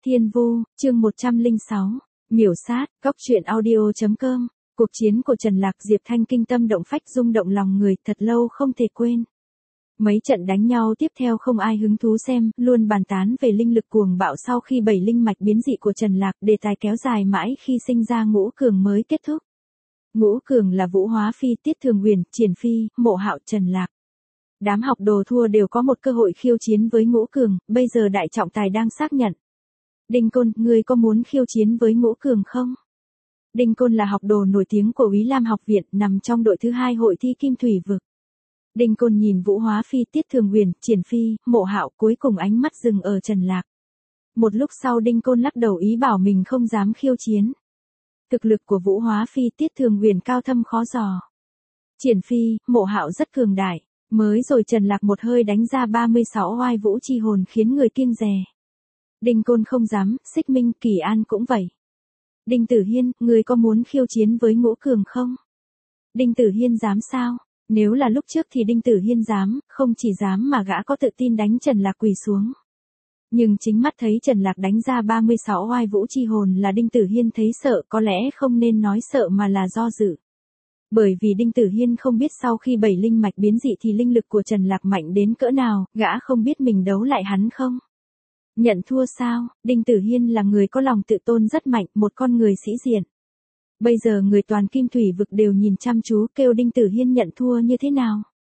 Thiên Vu, chương 106, miểu sát, góc truyện audio.com, cuộc chiến của Trần Lạc Diệp Thanh kinh tâm động phách rung động lòng người thật lâu không thể quên. Mấy trận đánh nhau tiếp theo không ai hứng thú xem, luôn bàn tán về linh lực cuồng bạo sau khi 7 linh mạch biến dị của Trần Lạc, đề tài kéo dài mãi khi sinh ra Ngũ Cường mới kết thúc. Ngũ Cường là Vũ Hóa Phi, Tiết Thường Huyền, Triển Phi, Mộ Hạo, Trần Lạc. Đám học đồ thua đều có một cơ hội khiêu chiến với Ngũ Cường, bây giờ đại trọng tài đang xác nhận. Đinh Côn, ngươi có muốn khiêu chiến với Ngũ Cường không? Đinh Côn là học đồ nổi tiếng của Úy Lam học viện, nằm trong đội thứ 2 hội thi Kim Thủy Vực. Đinh Côn nhìn Vũ Hóa Phi, Tiết Thường Huyền, Triển Phi, Mộ Hạo, cuối cùng ánh mắt dừng ở Trần Lạc. Một lúc sau Đinh Côn lắc đầu ý bảo mình không dám khiêu chiến. Thực lực của Vũ Hóa Phi, Tiết Thường Huyền cao thâm khó dò. Triển Phi, Mộ Hạo rất cường đại, mới rồi Trần Lạc một hơi đánh ra 36 oai vũ chi hồn khiến người kiêng dè. Đinh Côn không dám, Xích Minh, Kỳ An cũng vậy. Đinh Tử Hiên, ngươi có muốn khiêu chiến với Ngũ Cường không? Đinh Tử Hiên dám sao? Nếu là lúc trước thì Đinh Tử Hiên dám, không chỉ dám mà gã có tự tin đánh Trần Lạc quỳ xuống. Nhưng chính mắt thấy Trần Lạc đánh ra 36 oai vũ chi hồn là Đinh Tử Hiên thấy sợ, có lẽ không nên nói sợ mà là do dự. Bởi vì Đinh Tử Hiên không biết sau khi 7 linh mạch biến dị thì linh lực của Trần Lạc mạnh đến cỡ nào, gã không biết mình đấu lại hắn không? Nhận thua sao? Đinh Tử Hiên là người có lòng tự tôn rất mạnh, một con người sĩ diện. Bây giờ người toàn Kim Thủy Vực đều nhìn chăm chú kêu Đinh Tử Hiên nhận thua như thế nào?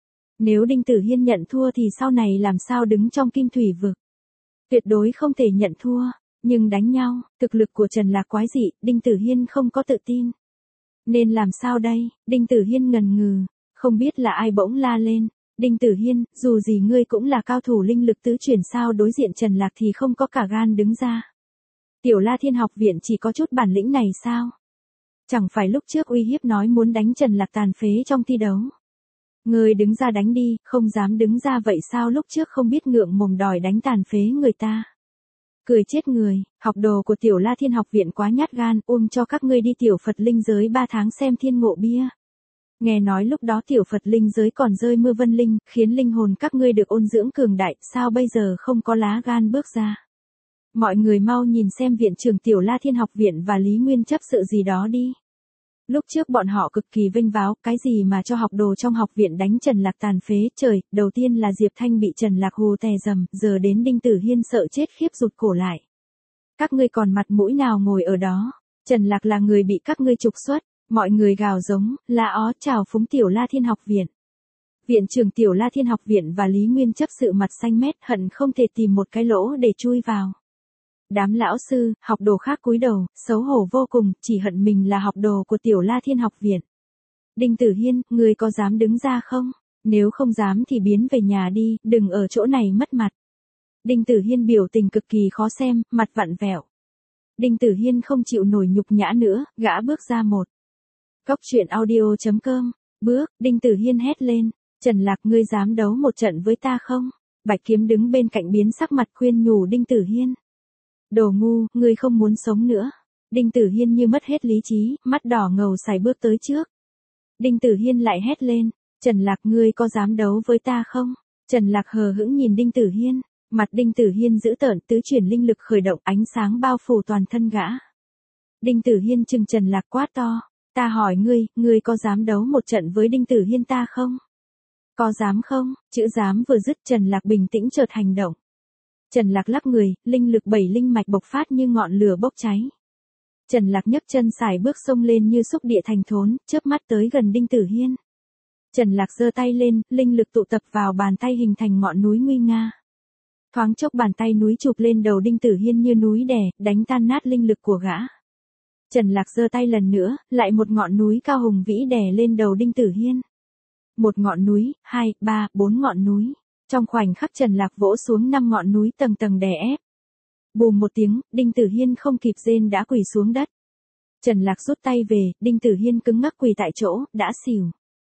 Nếu Đinh Tử Hiên nhận thua thì sau này làm sao đứng trong Kim Thủy Vực? Tuyệt đối không thể nhận thua, nhưng đánh nhau, thực lực của Trần Lạc quái dị, Đinh Tử Hiên không có tự tin. Nên làm sao đây? Đinh Tử Hiên ngần ngừ, không biết là ai bỗng la lên. Đinh Tử Hiên, dù gì ngươi cũng là cao thủ linh lực tứ chuyển sao đối diện Trần Lạc thì không có cả gan đứng ra. Tiểu La Thiên học viện chỉ có chút bản lĩnh này sao? Chẳng phải lúc trước uy hiếp nói muốn đánh Trần Lạc tàn phế trong thi đấu. Ngươi đứng ra đánh đi, không dám đứng ra vậy sao lúc trước không biết ngượng mồm đòi đánh tàn phế người ta. Cười chết người, học đồ của Tiểu La Thiên học viện quá nhát gan, cho các ngươi đi Tiểu Phật linh giới 3 tháng xem thiên ngộ bia. Nghe nói lúc đó Tiểu Phật linh giới còn rơi mưa vân linh, khiến linh hồn các ngươi được ôn dưỡng cường đại, sao bây giờ không có lá gan bước ra. Mọi người mau nhìn xem viện trưởng Tiểu La Thiên học viện và Lý Nguyên chấp sự gì đó đi. Lúc trước bọn họ cực kỳ vênh váo, cái gì mà cho học đồ trong học viện đánh Trần Lạc tàn phế, trời, đầu tiên là Diệp Thanh bị Trần Lạc hù tè rầm, giờ đến Đinh Tử Hiên sợ chết khiếp rụt cổ lại. Các ngươi còn mặt mũi nào ngồi ở đó, Trần Lạc là người bị các ngươi trục xuất, mọi người gào giống, la ó chào phúng Tiểu La Thiên học viện. Viện trưởng Tiểu La Thiên học viện và Lý Nguyên chấp sự mặt xanh mét hận không thể tìm một cái lỗ để chui vào. Đám lão sư, học đồ khác cúi đầu, xấu hổ vô cùng, chỉ hận mình là học đồ của Tiểu La Thiên học viện. Đinh Tử Hiên, ngươi có dám đứng ra không? Nếu không dám thì biến về nhà đi, đừng ở chỗ này mất mặt. Đinh Tử Hiên biểu tình cực kỳ khó xem, mặt vặn vẹo. Đinh Tử Hiên không chịu nổi nhục nhã nữa, gã bước ra một. Góc truyện audio.com, bước, Đinh Tử Hiên hét lên, Trần Lạc ngươi dám đấu một trận với ta không? Bạch Kiếm đứng bên cạnh biến sắc mặt khuyên nhủ Đinh Tử Hiên. Đồ ngu, ngươi không muốn sống nữa. Đinh Tử Hiên như mất hết lý trí, mắt đỏ ngầu sải bước tới trước. Đinh Tử Hiên lại hét lên, Trần Lạc ngươi có dám đấu với ta không? Trần Lạc hờ hững nhìn Đinh Tử Hiên, mặt Đinh Tử Hiên dữ tợn tứ chuyển linh lực khởi động ánh sáng bao phủ toàn thân gã. Đinh Tử Hiên trừng Trần Lạc quát to, ta hỏi ngươi có dám đấu một trận với Đinh Tử Hiên ta không? Có dám không? Chữ dám vừa dứt Trần Lạc bình tĩnh chợt hành động. Trần Lạc lắc người, linh lực 7 linh mạch bộc phát như ngọn lửa bốc cháy. Trần Lạc nhấc chân sải bước xông lên như xúc địa thành thốn, chớp mắt tới gần Đinh Tử Hiên. Trần Lạc giơ tay lên, linh lực tụ tập vào bàn tay hình thành ngọn núi nguy nga. Thoáng chốc bàn tay núi chụp lên đầu Đinh Tử Hiên như núi đè, đánh tan nát linh lực của gã. Trần Lạc giơ tay lần nữa, lại một ngọn núi cao hùng vĩ đè lên đầu Đinh Tử Hiên. Một ngọn núi, 2, 3, 4 ngọn núi. Trong khoảnh khắc Trần Lạc vỗ xuống 5 ngọn núi tầng tầng đè ép. Bùm một tiếng, Đinh Tử Hiên không kịp rên đã quỳ xuống đất. Trần Lạc rút tay về, Đinh Tử Hiên cứng ngắc quỳ tại chỗ, đã xỉu.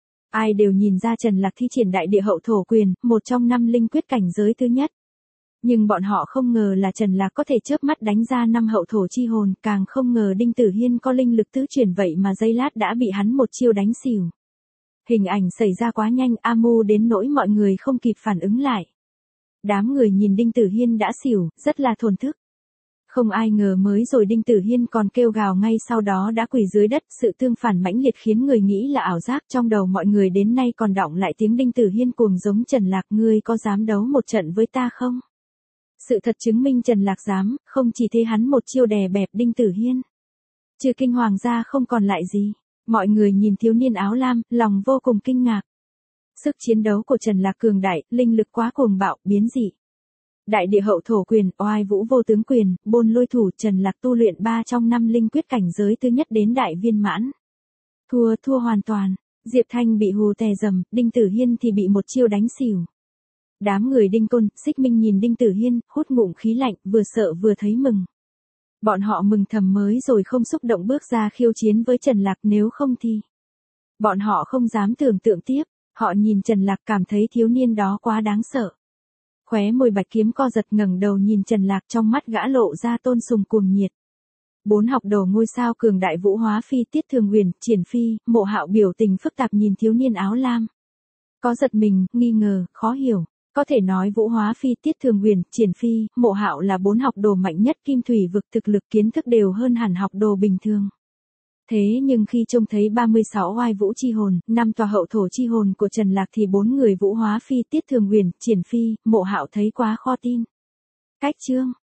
Ai đều nhìn ra Trần Lạc thi triển đại địa hậu thổ quyền, một trong 5 linh quyết cảnh giới thứ nhất. Nhưng bọn họ không ngờ là Trần Lạc có thể chớp mắt đánh ra 5 hậu thổ chi hồn, càng không ngờ Đinh Tử Hiên có linh lực tứ chuyển vậy mà giây lát đã bị hắn một chiêu đánh xỉu. Hình ảnh xảy ra quá nhanh, Amu đến nỗi mọi người không kịp phản ứng lại. Đám người nhìn Đinh Tử Hiên đã xỉu, rất là thổn thức. Không ai ngờ mới rồi Đinh Tử Hiên còn kêu gào ngay sau đó đã quỳ dưới đất, sự tương phản mãnh liệt khiến người nghĩ là ảo giác, trong đầu mọi người đến nay còn đọng lại tiếng Đinh Tử Hiên cuồng giống Trần Lạc, ngươi có dám đấu một trận với ta không? Sự thật chứng minh Trần Lạc dám, không chỉ thế hắn một chiêu đè bẹp Đinh Tử Hiên. Trừ kinh hoàng ra không còn lại gì. Mọi người nhìn thiếu niên áo lam, lòng vô cùng kinh ngạc. Sức chiến đấu của Trần Lạc cường đại, linh lực quá cuồng bạo, biến dị. Đại địa hậu thổ quyền, oai vũ vô tướng quyền, bôn lôi thủ, Trần Lạc tu luyện 3 trong 5 linh quyết cảnh giới thứ nhất đến đại viên mãn. Thua hoàn toàn. Diệp Thanh bị hù tè rầm, Đinh Tử Hiên thì bị một chiêu đánh xỉu. Đám người Đinh Côn, Xích Minh nhìn Đinh Tử Hiên, hút ngụm khí lạnh, vừa sợ vừa thấy mừng. Bọn họ mừng thầm mới rồi không xúc động bước ra khiêu chiến với Trần Lạc, nếu không thì bọn họ không dám tưởng tượng tiếp. Họ nhìn Trần Lạc cảm thấy thiếu niên đó quá đáng sợ. Khóe môi Bạch Kiếm co giật, ngẩng đầu nhìn Trần Lạc, trong mắt gã lộ ra tôn sùng cuồng nhiệt. 4 học đồ ngôi sao cường đại Vũ Hóa Phi, Tiết Thường Huyền, Triển Phi, Mộ Hạo biểu tình phức tạp nhìn thiếu niên áo lam. Có giật mình, nghi ngờ, khó hiểu. Có thể nói Vũ Hóa Phi, Tiết Thường Huyền, Triển Phi, Mộ Hạo là 4 học đồ mạnh nhất Kim Thủy vực, thực lực kiến thức đều hơn hẳn học đồ bình thường. Thế nhưng khi trông thấy 36 oai vũ chi hồn, 5 tòa hậu thổ chi hồn của Trần Lạc thì 4 người Vũ Hóa Phi, Tiết Thường Huyền, Triển Phi, Mộ Hạo thấy quá khó tin. Cách chương